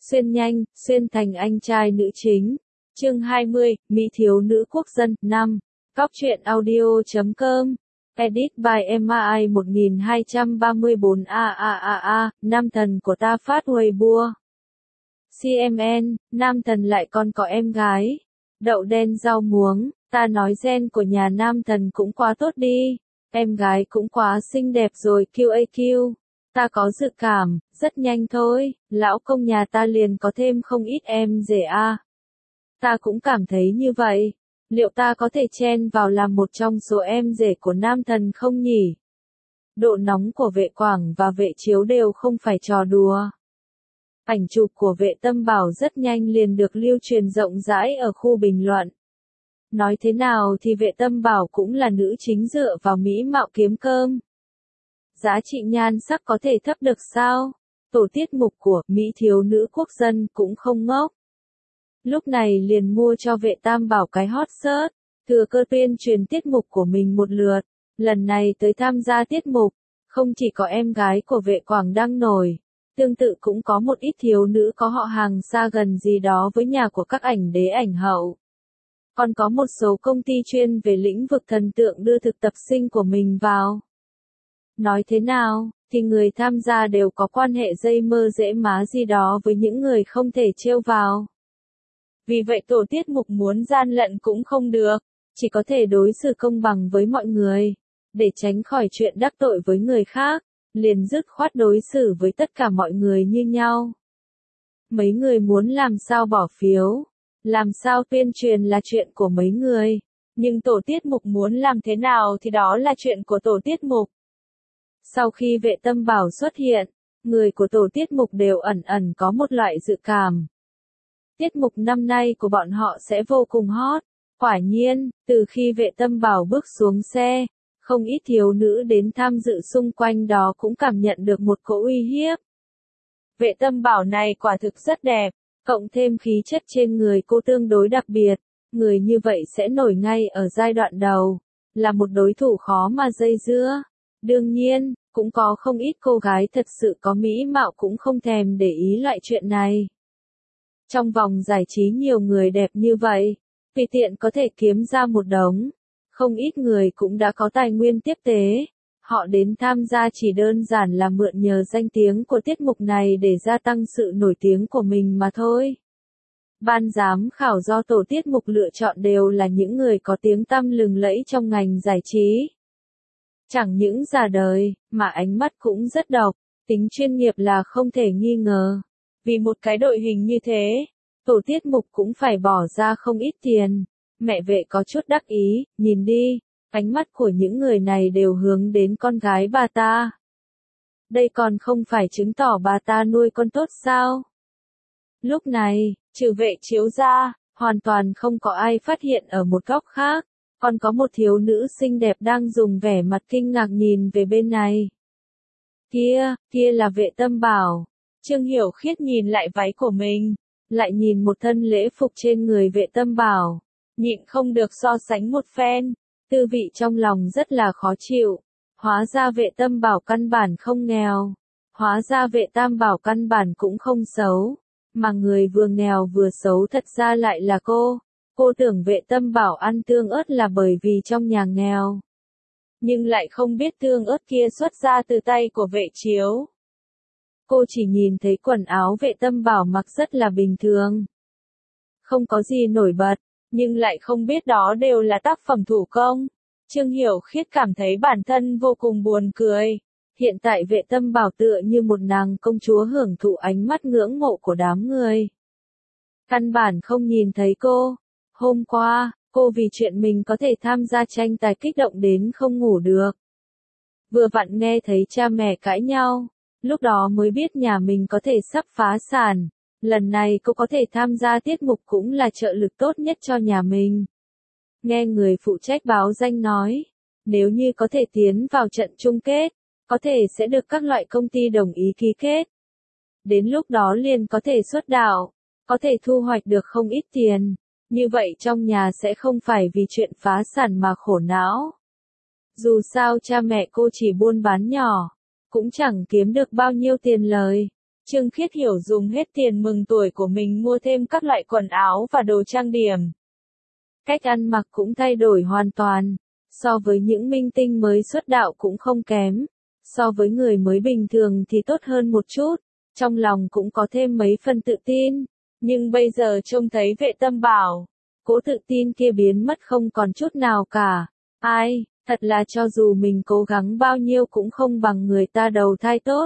Xuyên nhanh, xuyên thành anh trai nữ chính. Chương 20, Mỹ thiếu nữ quốc dân, 5. Cóc truyện audio.com. Edit by MI 1234 nam thần của ta phát Weibo. CMN, nam thần lại còn có em gái. Đậu đen rau muống, ta nói gen của nhà nam thần cũng quá tốt đi. Em gái cũng quá xinh đẹp rồi QAQ. Ta có dự cảm, rất nhanh thôi, lão công nhà ta liền có thêm không ít em rể a. Ta cũng cảm thấy như vậy. Liệu ta có thể chen vào làm một trong số em rể của nam thần không nhỉ? Độ nóng của Vệ Quảng và Vệ Chiếu đều không phải trò đùa. Ảnh chụp của Vệ Tâm Bảo rất nhanh liền được lưu truyền rộng rãi ở khu bình luận. Nói thế nào thì Vệ Tâm Bảo cũng là nữ chính dựa vào mỹ mạo kiếm cơm. Giá trị nhan sắc có thể thấp được sao? Tổ tiết mục của Mỹ thiếu nữ quốc dân cũng không ngốc. Lúc này liền mua cho Vệ Tam Bảo cái hot search, thừa cơ tuyên truyền tiết mục của mình một lượt. Lần này tới tham gia tiết mục, không chỉ có em gái của Vệ Quảng đăng nổi, tương tự cũng có một ít thiếu nữ có họ hàng xa gần gì đó với nhà của các ảnh đế ảnh hậu. Còn có một số công ty chuyên về lĩnh vực thần tượng đưa thực tập sinh của mình vào. Nói thế nào, thì người tham gia đều có quan hệ dây mơ rễ má gì đó với những người không thể trêu vào. Vì vậy tổ tiết mục muốn gian lận cũng không được, chỉ có thể đối xử công bằng với mọi người. Để tránh khỏi chuyện đắc tội với người khác, liền dứt khoát đối xử với tất cả mọi người như nhau. Mấy người muốn làm sao bỏ phiếu, làm sao tuyên truyền là chuyện của mấy người, nhưng tổ tiết mục muốn làm thế nào thì đó là chuyện của tổ tiết mục. Sau khi Vệ Tâm Bảo xuất hiện, người của tổ tiết mục đều ẩn ẩn có một loại dự cảm. Tiết mục năm nay của bọn họ sẽ vô cùng hot. Quả nhiên, từ khi Vệ Tâm Bảo bước xuống xe, không ít thiếu nữ đến tham dự xung quanh đó cũng cảm nhận được một cỗ uy hiếp. Vệ Tâm Bảo này quả thực rất đẹp, cộng thêm khí chất trên người cô tương đối đặc biệt, người như vậy sẽ nổi ngay ở giai đoạn đầu, là một đối thủ khó mà dây dưa. Đương nhiên, cũng có không ít cô gái thật sự có mỹ mạo cũng không thèm để ý loại chuyện này. Trong vòng giải trí nhiều người đẹp như vậy, tùy tiện có thể kiếm ra một đống. Không ít người cũng đã có tài nguyên tiếp tế. Họ đến tham gia chỉ đơn giản là mượn nhờ danh tiếng của tiết mục này để gia tăng sự nổi tiếng của mình mà thôi. Ban giám khảo do tổ tiết mục lựa chọn đều là những người có tiếng tăm lừng lẫy trong ngành giải trí. Chẳng những già đời, mà ánh mắt cũng rất độc, tính chuyên nghiệp là không thể nghi ngờ. Vì một cái đội hình như thế, tổ tiết mục cũng phải bỏ ra không ít tiền. Mẹ Vệ có chút đắc ý, nhìn đi, ánh mắt của những người này đều hướng đến con gái bà ta. Đây còn không phải chứng tỏ bà ta nuôi con tốt sao? Lúc này, trừ Vệ Chiếu ra, hoàn toàn không có ai phát hiện ở một góc khác, còn có một thiếu nữ xinh đẹp đang dùng vẻ mặt kinh ngạc nhìn về bên này. Kia là Vệ Tâm Bảo. Trương Hiểu Khiết nhìn lại váy của mình, lại nhìn một thân lễ phục trên người Vệ Tâm Bảo, nhịn không được so sánh một phen, tư vị trong lòng rất là khó chịu. Hóa ra Vệ Tâm Bảo căn bản không nghèo, hóa ra Vệ Tam Bảo căn bản cũng không xấu, mà người vừa nghèo vừa xấu thật ra lại là cô. Cô tưởng Vệ Tâm Bảo ăn tương ớt là bởi vì trong nhà nghèo, nhưng lại không biết tương ớt kia xuất ra từ tay của Vệ Chiếu. Cô chỉ nhìn thấy quần áo Vệ Tâm Bảo mặc rất là bình thường, không có gì nổi bật, nhưng lại không biết đó đều là tác phẩm thủ công. Trương Hiểu Khiết cảm thấy bản thân vô cùng buồn cười. Hiện tại Vệ Tâm Bảo tựa như một nàng công chúa hưởng thụ ánh mắt ngưỡng mộ của đám người. Căn bản không nhìn thấy cô. Hôm qua, cô vì chuyện mình có thể tham gia tranh tài kích động đến không ngủ được. Vừa vặn nghe thấy cha mẹ cãi nhau, lúc đó mới biết nhà mình có thể sắp phá sản. Lần này cô có thể tham gia tiết mục cũng là trợ lực tốt nhất cho nhà mình. Nghe người phụ trách báo danh nói, nếu như có thể tiến vào trận chung kết, có thể sẽ được các loại công ty đồng ý ký kết. Đến lúc đó liền có thể xuất đạo, có thể thu hoạch được không ít tiền. Như vậy trong nhà sẽ không phải vì chuyện phá sản mà khổ não. Dù sao cha mẹ cô chỉ buôn bán nhỏ, cũng chẳng kiếm được bao nhiêu tiền lời. Trương Khiết Hiểu dùng hết tiền mừng tuổi của mình mua thêm các loại quần áo và đồ trang điểm. Cách ăn mặc cũng thay đổi hoàn toàn, so với những minh tinh mới xuất đạo cũng không kém, so với người mới bình thường thì tốt hơn một chút, trong lòng cũng có thêm mấy phần tự tin, nhưng bây giờ trông thấy Vệ Tâm Bảo, cỗ tự tin kia biến mất không còn chút nào cả. Ai, thật là cho dù mình cố gắng bao nhiêu cũng không bằng người ta đầu thai tốt.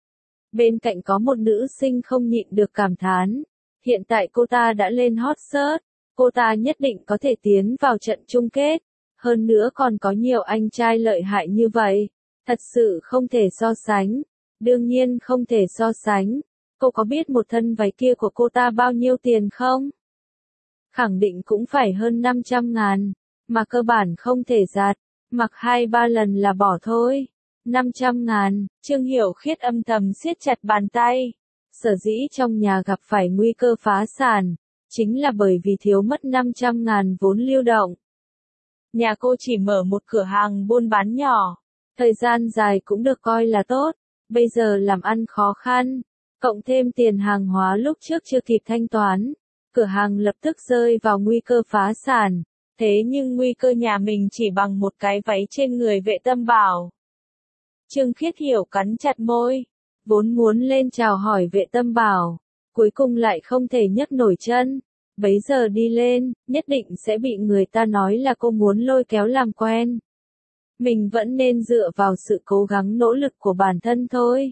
Bên cạnh có một nữ sinh không nhịn được cảm thán, hiện tại cô ta đã lên hot search, cô ta nhất định có thể tiến vào trận chung kết, hơn nữa còn có nhiều anh trai lợi hại như vậy, thật sự không thể so sánh, đương nhiên không thể so sánh, cô có biết một thân váy kia của cô ta bao nhiêu tiền không? Khẳng định cũng phải hơn 500.000, mà cơ bản không thể giặt, mặc 2-3 lần là bỏ thôi. 500.000, Trương Hiểu Khiết âm thầm siết chặt bàn tay. Sở dĩ trong nhà gặp phải nguy cơ phá sản, chính là bởi vì thiếu mất 500.000 vốn lưu động. Nhà cô chỉ mở một cửa hàng buôn bán nhỏ, thời gian dài cũng được coi là tốt, bây giờ làm ăn khó khăn, cộng thêm tiền hàng hóa lúc trước chưa kịp thanh toán, cửa hàng lập tức rơi vào nguy cơ phá sản, thế nhưng nguy cơ nhà mình chỉ bằng một cái váy trên người Vệ Tâm Bảo. Trương Khiết Hiểu cắn chặt môi, vốn muốn lên chào hỏi Vệ Tâm Bảo, cuối cùng lại không thể nhấc nổi chân, bấy giờ đi lên, nhất định sẽ bị người ta nói là cô muốn lôi kéo làm quen. Mình vẫn nên dựa vào sự cố gắng nỗ lực của bản thân thôi.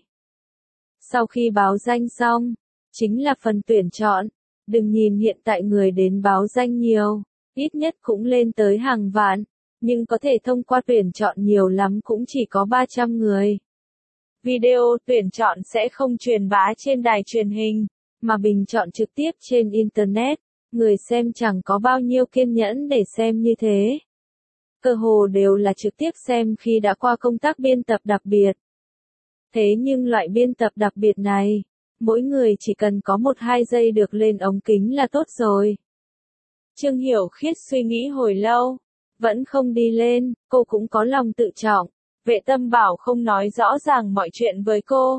Sau khi báo danh xong, chính là phần tuyển chọn, đừng nhìn hiện tại người đến báo danh nhiều, ít nhất cũng lên tới hàng vạn. Nhưng có thể thông qua tuyển chọn nhiều lắm cũng chỉ có 300 người. Video tuyển chọn sẽ không truyền bá trên đài truyền hình, mà bình chọn trực tiếp trên Internet, người xem chẳng có bao nhiêu kiên nhẫn để xem như thế. Cơ hồ đều là trực tiếp xem khi đã qua công tác biên tập đặc biệt. Thế nhưng loại biên tập đặc biệt này, mỗi người chỉ cần có 1-2 giây được lên ống kính là tốt rồi. Trương Hiểu Khiết suy nghĩ hồi lâu. Vẫn không đi lên, cô cũng có lòng tự trọng. Vệ Tâm Bảo không nói rõ ràng mọi chuyện với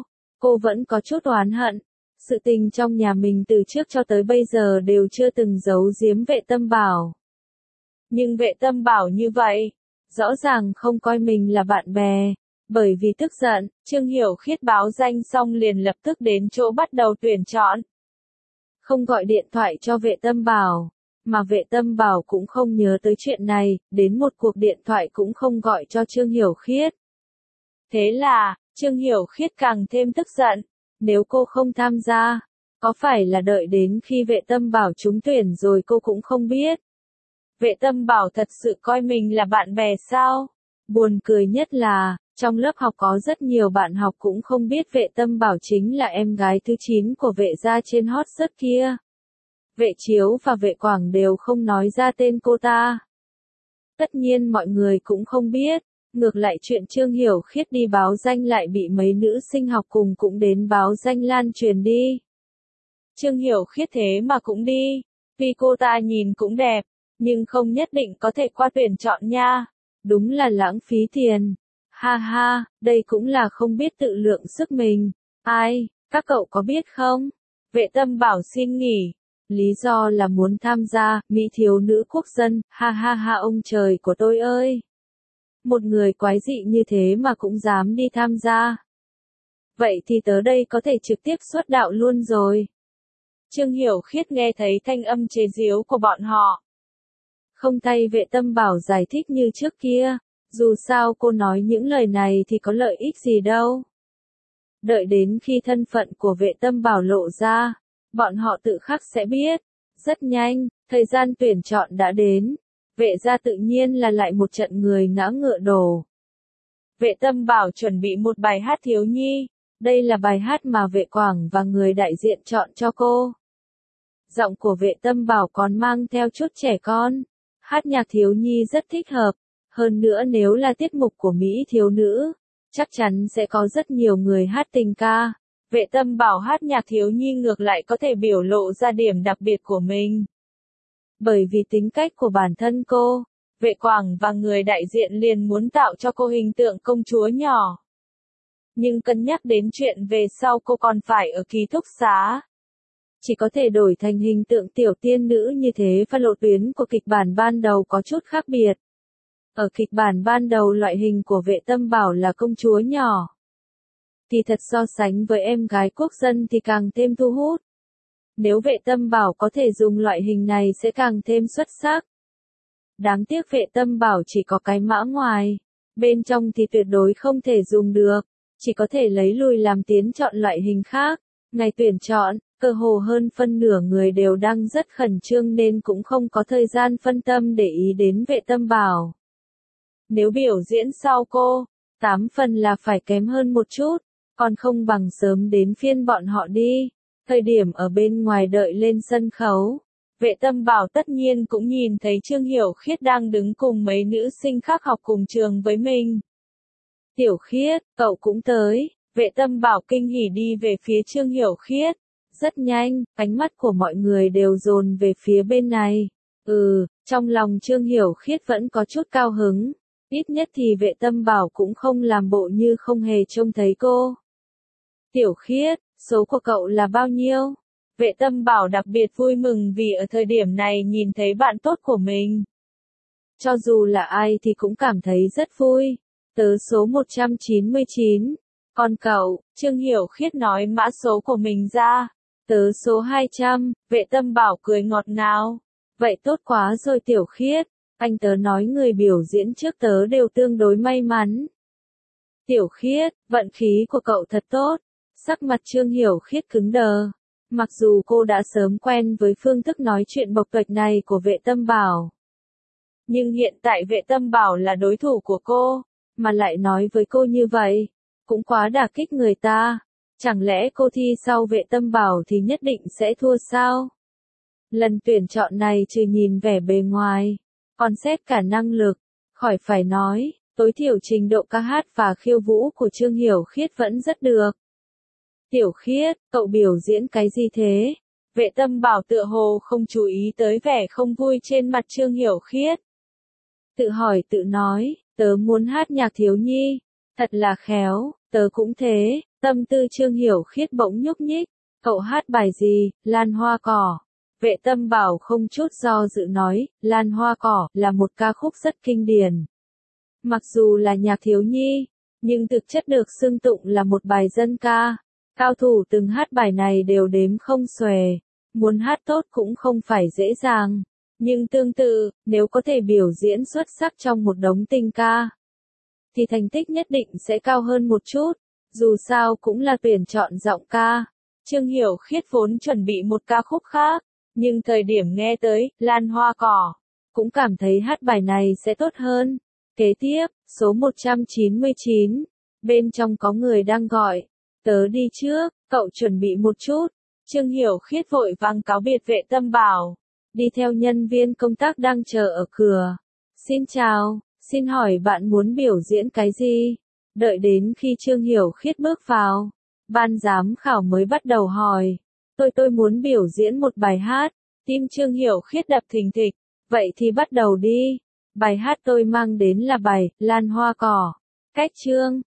cô vẫn có chút oán hận. Sự tình trong nhà mình từ trước cho tới bây giờ đều chưa từng giấu giếm Vệ Tâm Bảo. Nhưng Vệ Tâm Bảo như vậy, rõ ràng không coi mình là bạn bè. Bởi vì tức giận, Trương Hiểu Khiết báo danh xong liền lập tức đến chỗ bắt đầu tuyển chọn. Không gọi điện thoại cho Vệ Tâm Bảo. Mà Vệ Tâm Bảo cũng không nhớ tới chuyện này, đến một cuộc điện thoại cũng không gọi cho Trương Hiểu Khiết. Thế là, Trương Hiểu Khiết càng thêm tức giận, nếu cô không tham gia, có phải là đợi đến khi Vệ Tâm Bảo trúng tuyển rồi cô cũng không biết. Vệ Tâm Bảo thật sự coi mình là bạn bè sao? Buồn cười nhất là, trong lớp học có rất nhiều bạn học cũng không biết Vệ Tâm Bảo chính là em gái thứ 9 của Vệ gia trên hot search kia. Vệ Chiếu và Vệ Quảng đều không nói ra tên cô ta. Tất nhiên mọi người cũng không biết, ngược lại chuyện Trương Hiểu Khiết đi báo danh lại bị mấy nữ sinh học cùng cũng đến báo danh lan truyền đi. Trương Hiểu Khiết thế mà cũng đi, vì cô ta nhìn cũng đẹp, nhưng không nhất định có thể qua tuyển chọn nha, đúng là lãng phí tiền. Ha ha, đây cũng là không biết tự lượng sức mình. Ai, các cậu có biết không? Vệ Tâm Bảo xin nghỉ. Lý do là muốn tham gia, Mỹ thiếu nữ quốc dân, ha ha ha ông trời của tôi ơi. Một người quái dị như thế mà cũng dám đi tham gia. Vậy thì tớ đây có thể trực tiếp xuất đạo luôn rồi. Trương Hiểu Khiết nghe thấy thanh âm chế giễu của bọn họ. Không thay Vệ Tâm Bảo giải thích như trước kia, dù sao cô nói những lời này thì có lợi ích gì đâu. Đợi đến khi thân phận của Vệ Tâm Bảo lộ ra, bọn họ tự khắc sẽ biết. Rất nhanh, thời gian tuyển chọn đã đến. Vệ gia tự nhiên là lại một trận người ngã ngựa đổ. Vệ Tâm Bảo chuẩn bị một bài hát thiếu nhi. Đây là bài hát mà Vệ Quảng và người đại diện chọn cho cô. Giọng của Vệ Tâm Bảo còn mang theo chút trẻ con. Hát nhạc thiếu nhi rất thích hợp. Hơn nữa nếu là tiết mục của Mỹ thiếu nữ, chắc chắn sẽ có rất nhiều người hát tình ca. Vệ Tâm Bảo hát nhạc thiếu nhi ngược lại có thể biểu lộ ra điểm đặc biệt của mình. Bởi vì tính cách của bản thân cô, Vệ Quảng và người đại diện liền muốn tạo cho cô hình tượng công chúa nhỏ. Nhưng cân nhắc đến chuyện về sau cô còn phải ở ký túc xá. Chỉ có thể đổi thành hình tượng tiểu tiên nữ như thế và lộ tuyến của kịch bản ban đầu có chút khác biệt. Ở kịch bản ban đầu loại hình của Vệ Tâm Bảo là công chúa nhỏ. Thì thật so sánh với em gái quốc dân thì càng thêm thu hút. Nếu Vệ Tâm Bảo có thể dùng loại hình này sẽ càng thêm xuất sắc. Đáng tiếc Vệ Tâm Bảo chỉ có cái mã ngoài. Bên trong thì tuyệt đối không thể dùng được. Chỉ có thể lấy lùi làm tiến chọn loại hình khác. Ngày tuyển chọn, cơ hồ hơn phân nửa người đều đang rất khẩn trương nên cũng không có thời gian phân tâm để ý đến Vệ Tâm Bảo. Nếu biểu diễn sau cô, 8 phần là phải kém hơn một chút, còn không bằng sớm đến phiên bọn họ đi. Thời điểm ở bên ngoài đợi lên sân khấu, Vệ Tâm Bảo tất nhiên cũng nhìn thấy Trương Hiểu Khiết đang đứng cùng mấy nữ sinh khác học cùng trường với mình. Tiểu Khiết, cậu cũng tới. Vệ Tâm Bảo kinh hỉ đi về phía Trương Hiểu Khiết. Rất nhanh, ánh mắt của mọi người đều dồn về phía bên này. Trong lòng Trương Hiểu Khiết vẫn có chút cao hứng. Ít nhất thì Vệ Tâm Bảo cũng không làm bộ như không hề trông thấy cô. Tiểu Khiết, số của cậu là bao nhiêu? Vệ Tâm Bảo đặc biệt vui mừng vì ở thời điểm này nhìn thấy bạn tốt của mình. Cho dù là ai thì cũng cảm thấy rất vui. Tớ số 199. Còn cậu, Trương Hiểu Khiết nói mã số của mình ra. Tớ số 200, Vệ Tâm Bảo cười ngọt ngào. Vậy tốt quá rồi Tiểu Khiết. Anh tớ nói người biểu diễn trước tớ đều tương đối may mắn. Tiểu Khiết, vận khí của cậu thật tốt. Sắc mặt Trương Hiểu Khiết cứng đờ. Mặc dù cô đã sớm quen với phương thức nói chuyện bộc tuệch này của Vệ Tâm Bảo. Nhưng hiện tại Vệ Tâm Bảo là đối thủ của cô, mà lại nói với cô như vậy, cũng quá đả kích người ta. Chẳng lẽ cô thi sau Vệ Tâm Bảo thì nhất định sẽ thua sao? Lần tuyển chọn này trừ nhìn vẻ bề ngoài, còn xét cả năng lực, khỏi phải nói, tối thiểu trình độ ca hát và khiêu vũ của Trương Hiểu Khiết vẫn rất được. Tiểu Khiết, cậu biểu diễn cái gì thế? Vệ Tâm Bảo tựa hồ không chú ý tới vẻ không vui trên mặt Trương Hiểu Khiết. Tự hỏi tự nói, tớ muốn hát nhạc thiếu nhi. Thật là khéo, tớ cũng thế. Tâm tư Trương Hiểu Khiết bỗng nhúc nhích. Cậu hát bài gì? Lan Hoa Cỏ. Vệ Tâm Bảo không chút do dự nói, Lan Hoa Cỏ là một ca khúc rất kinh điển. Mặc dù là nhạc thiếu nhi, nhưng thực chất được xưng tụng là một bài dân ca. Cao thủ từng hát bài này đều đếm không xuể. Muốn hát tốt cũng không phải dễ dàng. Nhưng tương tự, nếu có thể biểu diễn xuất sắc trong một đống tình ca, thì thành tích nhất định sẽ cao hơn một chút. Dù sao cũng là tuyển chọn giọng ca. Trương Hiểu Khiết vốn chuẩn bị một ca khúc khác, nhưng thời điểm nghe tới Lan Hoa Cỏ, cũng cảm thấy hát bài này sẽ tốt hơn. Kế tiếp, số 199, bên trong có người đang gọi. Tớ đi trước, cậu chuẩn bị một chút. Trương Hiểu Khiết vội vàng cáo biệt Vệ Tâm Bảo, đi theo nhân viên công tác đang chờ ở cửa. Xin chào, xin hỏi bạn muốn biểu diễn cái gì? Đợi đến khi Trương Hiểu Khiết bước vào, ban giám khảo mới bắt đầu hỏi. Tôi muốn biểu diễn một bài hát. Tim Trương Hiểu Khiết đập thình thịch. Vậy thì bắt đầu đi. Bài hát tôi mang đến là bài Lan Hoa Cỏ. Cách chương